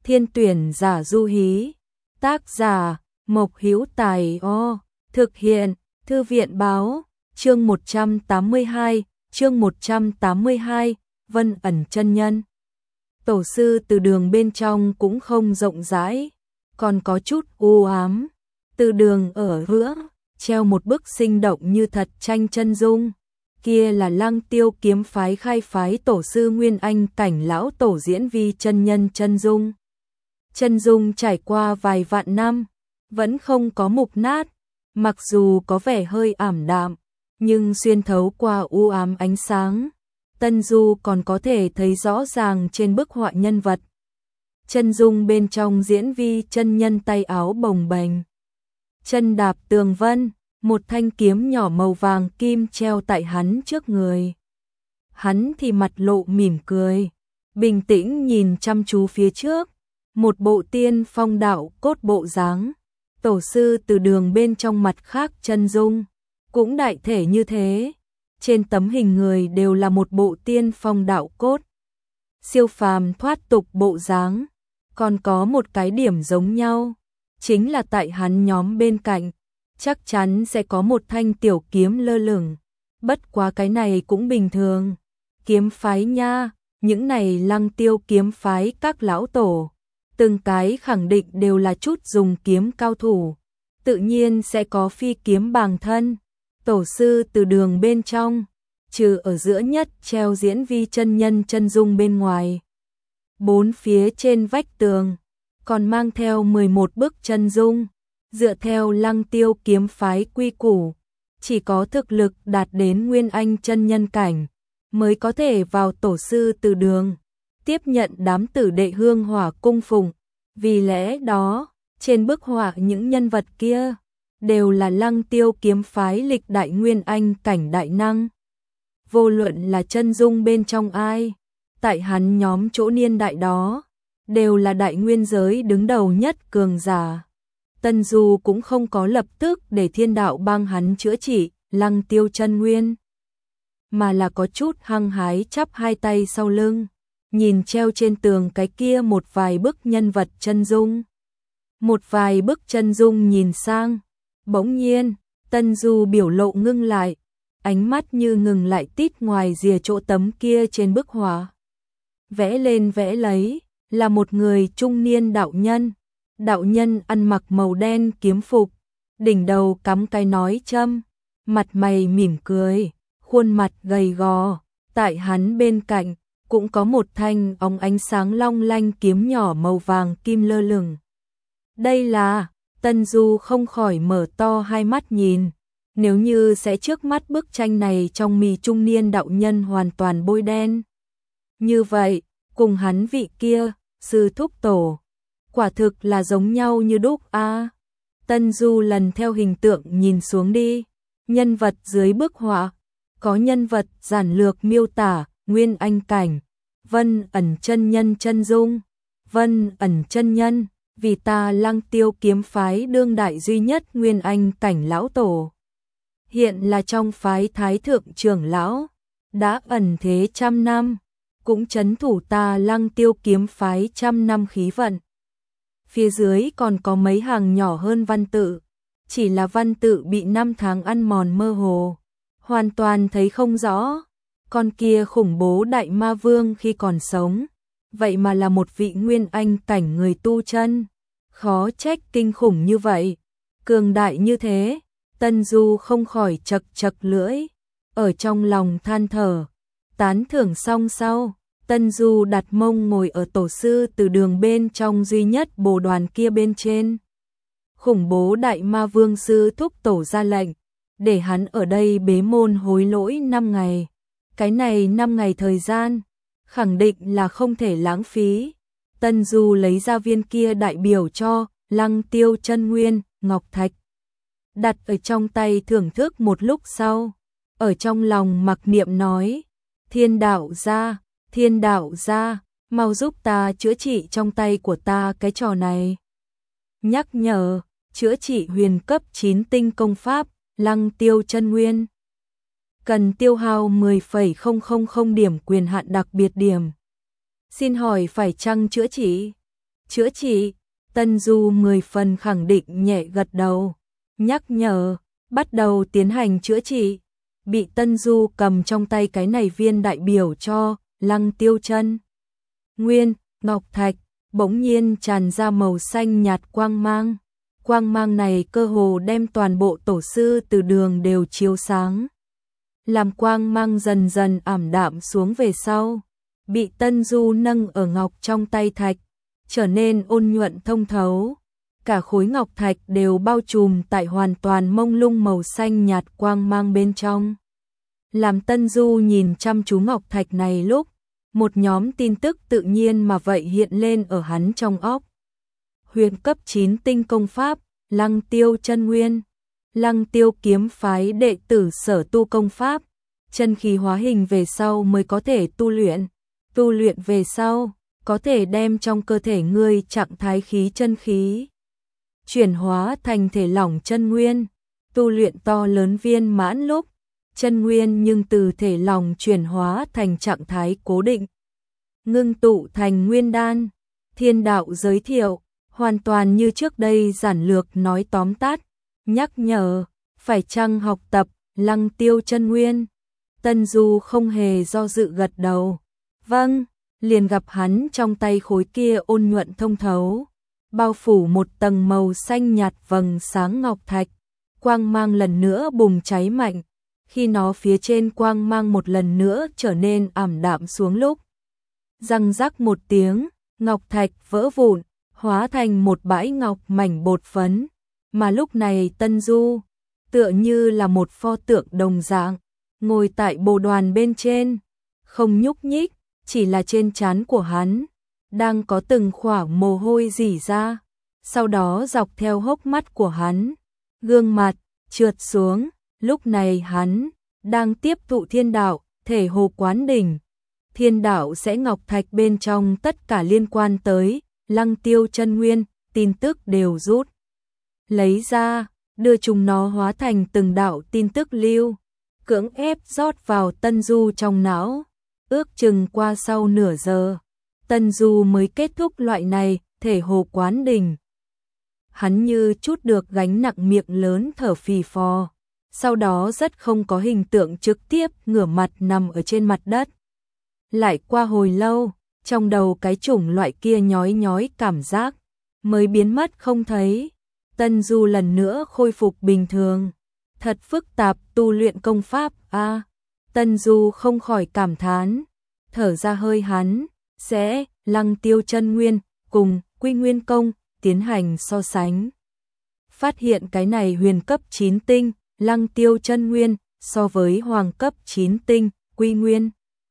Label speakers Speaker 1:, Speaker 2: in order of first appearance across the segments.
Speaker 1: Thiên tuyển giả du hí. Tác giả Mộc Hữu Tài. Thực hiện Thư viện báo. Chương 182, Vân ẩn chân nhân. Tổ sư từ đường bên trong cũng không rộng rãi, còn có chút u ám. Từ đường ở giữa treo một bức sinh động như thật tranh chân dung. Kia là Lăng Tiêu kiếm phái khai phái tổ sư Nguyên Anh cảnh lão tổ diễn vi chân nhân chân dung. Chân dung trải qua vài vạn năm, vẫn không có mục nát, mặc dù có vẻ hơi ảm đạm, nhưng xuyên thấu qua u ám ánh sáng, Tân Du còn có thể thấy rõ ràng trên bức họa nhân vật. Chân dung bên trong diễn vi chân nhân tay áo bồng bềnh, chân đạp tường vân, một thanh kiếm nhỏ màu vàng kim treo tại hắn trước người. Hắn thì mặt lộ mỉm cười, bình tĩnh nhìn chăm chú phía trước, một bộ tiên phong đạo cốt bộ dáng. Tổ sư từ đường bên trong mặt khác chân dung cũng đại thể như thế, trên tấm hình người đều là một bộ tiên phong đạo cốt, siêu phàm thoát tục bộ dáng. Còn có một cái điểm giống nhau, chính là tại hắn nhóm bên cạnh chắc chắn sẽ có một thanh tiểu kiếm lơ lửng. Bất quá cái này cũng bình thường, kiếm phái nha, những này Lăng Tiêu kiếm phái các lão tổ, từng cái khẳng định đều là chút dùng kiếm cao thủ, tự nhiên sẽ có phi kiếm bàng thân. Tổ sư từ đường bên trong, trừ ở giữa nhất treo diễn vi chân nhân chân dung bên ngoài, bốn phía trên vách tường còn mang theo 11 bức chân dung. Dựa theo Lăng Tiêu kiếm phái quy củ, chỉ có thực lực đạt đến Nguyên Anh chân nhân cảnh mới có thể vào tổ sư từ đường, tiếp nhận đám tử đệ hương hỏa cung phụng. Vì lẽ đó, trên bức họa những nhân vật kia đều là Lăng Tiêu kiếm phái lịch đại Nguyên Anh cảnh đại năng. Vô luận là chân dung bên trong ai, tại hắn nhóm chỗ niên đại đó, đều là đại nguyên giới đứng đầu nhất cường giả. Tân Du cũng không có lập tức để thiên đạo帮hắn chữa trị Lăng Tiêu chân nguyên, mà là có chút hăng hái chắp hai tay sau lưng, nhìn treo trên tường cái kia một vài bức nhân vật chân dung. Một vài bức chân dung nhìn sang, bỗng nhiên, Tân Du biểu lộ ngưng lại, ánh mắt như ngừng lại tít ngoài rìa chỗ tấm kia trên bức họa. Vẽ lên vẽ lấy, là một người trung niên đạo nhân. Đạo nhân ăn mặc màu đen kiếm phục, đỉnh đầu cắm cái nói châm, mặt mày mỉm cười, khuôn mặt gầy gò. Tại hắn bên cạnh cũng có một thanh óng ánh sáng long lanh kiếm nhỏ màu vàng kim lơ lửng. Đây là, Tân Du không khỏi mở to hai mắt nhìn, nếu như sẽ trước mắt bức tranh này trong mi trung niên đạo nhân hoàn toàn bôi đen. Như vậy, cùng hắn vị kia, sư thúc tổ, quả thực là giống nhau như đúc a. Tân Du lần theo hình tượng nhìn xuống đi, nhân vật dưới bức họa, có nhân vật giản lược miêu tả Nguyên Anh cảnh, Vân ẩn chân nhân chân dung. Vân ẩn chân nhân, vì ta Lăng Tiêu kiếm phái đương đại duy nhất Nguyên Anh cảnh lão tổ. Hiện là trong phái thái thượng trưởng lão, đã ẩn thế trăm năm, cũng trấn thủ ta Lăng Tiêu kiếm phái trăm năm khí vận. Phía dưới còn có mấy hàng nhỏ hơn văn tự, chỉ là văn tự bị năm tháng ăn mòn mơ hồ, hoàn toàn thấy không rõ. Con kia khủng bố đại ma vương khi còn sống, vậy mà là một vị Nguyên Anh cảnh người tu chân, khó trách kinh khủng như vậy, cường đại như thế. Tân Du không khỏi chật chật lưỡi, ở trong lòng than thở. Tán thưởng xong sau, Tân Du đặt mông ngồi ở tổ sư từ đường bên trong duy nhất bồ đoàn kia bên trên. Khủng bố đại ma vương sư thúc tổ ra lệnh, để hắn ở đây bế môn hối lỗi 5 ngày. Cái này 5 ngày thời gian, khẳng định là không thể lãng phí. Tân Du lấy ra viên kia đại biểu cho Lăng Tiêu chân nguyên, ngọc thạch, đặt ở trong tay thưởng thức một lúc sau, ở trong lòng mặc niệm nói: Thiên đạo gia, mau giúp ta chữa trị trong tay của ta cái trò này. Nhắc nhở, chữa trị huyền cấp 9 tinh công pháp, Lăng Tiêu chân nguyên. Cần tiêu hao 10,000 điểm quyền hạn đặc biệt điểm. Xin hỏi phải chăng chữa trị? chữa trị. Tân Du 10 phần khẳng định nhẹ gật đầu, nhắc nhở, bắt đầu tiến hành chữa trị. Bị Tân Du cầm trong tay cái này viên đại biểu cho Lăng Tiêu Chân Nguyên, ngọc thạch, bỗng nhiên tràn ra màu xanh nhạt quang mang. Quang mang này cơ hồ đem toàn bộ tổ sư từ đường đều chiếu sáng. Làm quang mang dần dần ảm đạm xuống về sau, bị Tân Du nâng ở ngọc trong tay thạch, trở nên ôn nhuận thông thấu. Cả khối ngọc thạch đều bao trùm tại hoàn toàn mông lung màu xanh nhạt quang mang bên trong. Làm Tân Du nhìn chăm chú ngọc thạch này lúc, một nhóm tin tức tự nhiên mà vậy hiện lên ở hắn trong óc. Huyền cấp 9 tinh công pháp, Lăng Tiêu Chân Nguyên, Lăng Tiêu kiếm phái đệ tử sở tu công pháp, chân khí hóa hình về sau mới có thể tu luyện về sau, có thể đem trong cơ thể ngươi trạng thái khí chân khí chuyển hóa thành thể lỏng chân nguyên, tu luyện to lớn viên mãn lúc, chân nguyên nhưng từ thể lỏng chuyển hóa thành trạng thái cố định, ngưng tụ thành nguyên đan. Thiên đạo giới thiệu, hoàn toàn như trước đây giản lược nói tóm tắt, nhắc nhở, phải chăng học tập Lăng Tiêu Chân Nguyên. Tân Du không hề do dự gật đầu, vâng, liền gặp hắn trong tay khối kia ôn nhuận thông thấu, bao phủ một tầng màu xanh nhạt vầng sáng ngọc thạch, quang mang lần nữa bùng cháy mạnh. Khi nó phía trên quang mang một lần nữa trở nên ảm đạm xuống lúc, răng rắc một tiếng, ngọc thạch vỡ vụn, hóa thành một bãi ngọc mảnh bột phấn, mà lúc này Tân Du tựa như là một pho tượng đồng dạng, ngồi tại bồ đoàn bên trên, không nhúc nhích, chỉ là trên trán của hắn đang có từng khoảng mồ hôi rỉ ra, sau đó dọc theo hốc mắt của hắn, gương mặt trượt xuống. Lúc này hắn đang tiếp thụ thiên đạo, thể hồ quán đỉnh. Thiên đạo sẽ ngọc thạch bên trong tất cả liên quan tới Lăng Tiêu Chân Nguyên, tin tức đều rút lấy ra, đưa chúng nó hóa thành từng đạo tin tức lưu, cưỡng ép rót vào Tân Du trong não. Ước chừng qua sau nửa giờ, Tân Du mới kết thúc loại này thể hồ quán đỉnh. Hắn như chút được gánh nặng, miệng lớn thở phì phò, sau đó rất không có hình tượng trực tiếp ngửa mặt nằm ở trên mặt đất. Lại qua hồi lâu, trong đầu cái chủng loại kia nhói nhói cảm giác mới biến mất không thấy. Tân Du lần nữa khôi phục bình thường. Thật phức tạp tu luyện công pháp a. Tân Du không khỏi cảm thán, thở ra hơi. Hắn sẽ Lăng Tiêu Chân Nguyên cùng Quy Nguyên công tiến hành so sánh. Phát hiện cái này huyền cấp 9 tinh Lăng Tiêu Chân Nguyên so với hoàng cấp 9 tinh Quy Nguyên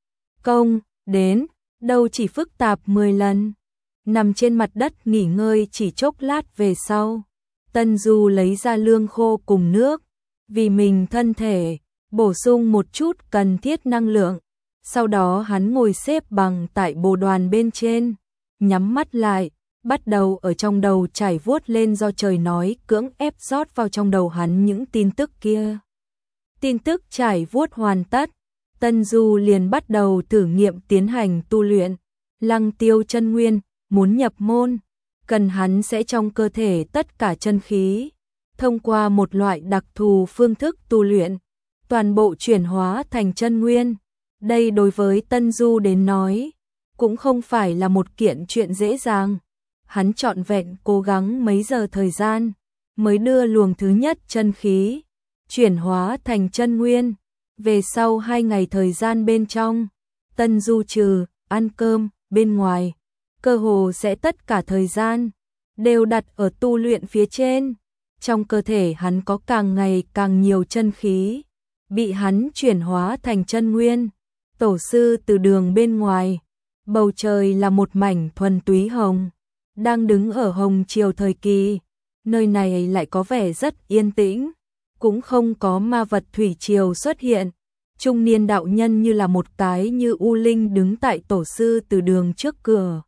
Speaker 1: công đến đâu chỉ phức tạp 10 lần. Nằm trên mặt đất nghỉ ngơi chỉ chốc lát về sau, Tân Du lấy ra lương khô cùng nước, vì mình thân thể bổ sung một chút cần thiết năng lượng. Sau đó hắn ngồi xếp bằng tại bồ đoàn bên trên, nhắm mắt lại, bắt đầu ở trong đầu trải vuốt lên do trời nói cưỡng ép rót vào trong đầu hắn những tin tức kia. Tin tức trải vuốt hoàn tất, Tân Du liền bắt đầu thử nghiệm tiến hành tu luyện. Lăng Tiêu Chân Nguyên, muốn nhập môn, cần hắn sẽ trong cơ thể tất cả chân khí, thông qua một loại đặc thù phương thức tu luyện, toàn bộ chuyển hóa thành chân nguyên. Đây đối với Tân Du đến nói, cũng không phải là một kiện chuyện dễ dàng. Hắn trọn vẹn cố gắng mấy giờ thời gian, mới đưa luồng thứ nhất chân khí chuyển hóa thành chân nguyên. Về sau 2 ngày thời gian bên trong, Tân Du trừ ăn cơm bên ngoài, cơ hồ sẽ tất cả thời gian đều đặt ở tu luyện phía trên. Trong cơ thể hắn có càng ngày càng nhiều chân khí, bị hắn chuyển hóa thành chân nguyên. Tổ sư từ đường bên ngoài, bầu trời là một mảnh thuần túy hồng, đang đứng ở hồng triều thời kỳ, nơi này lại có vẻ rất yên tĩnh, cũng không có ma vật thủy triều xuất hiện. Trung niên đạo nhân như là một cái như u linh đứng tại tổ sư từ đường trước cửa.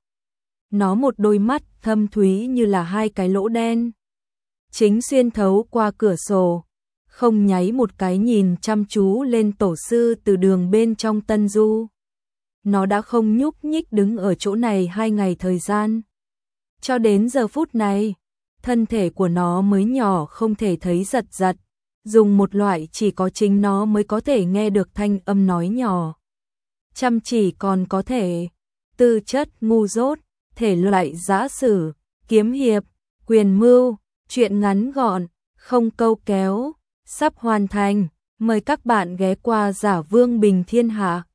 Speaker 1: Nó một đôi mắt thâm thúy như là 2 cái lỗ đen, chính xuyên thấu qua cửa sổ, không nháy một cái nhìn chăm chú lên tổ sư từ đường bên trong Tân Du. Nó đã không nhúc nhích đứng ở chỗ này 2 ngày thời gian. Cho đến giờ phút này, thân thể của nó mới nhỏ không thể thấy giật giật, dùng một loại chỉ có chính nó mới có thể nghe được thanh âm nói nhỏ. Chăm chỉ còn có thể, tư chất ngu dốt, thể loại giã sử, kiếm hiệp, quyền mưu, truyện ngắn gọn, không câu kéo, sắp hoàn thành. Mời các bạn ghé qua Giả Vương Bình Thiên Hạ.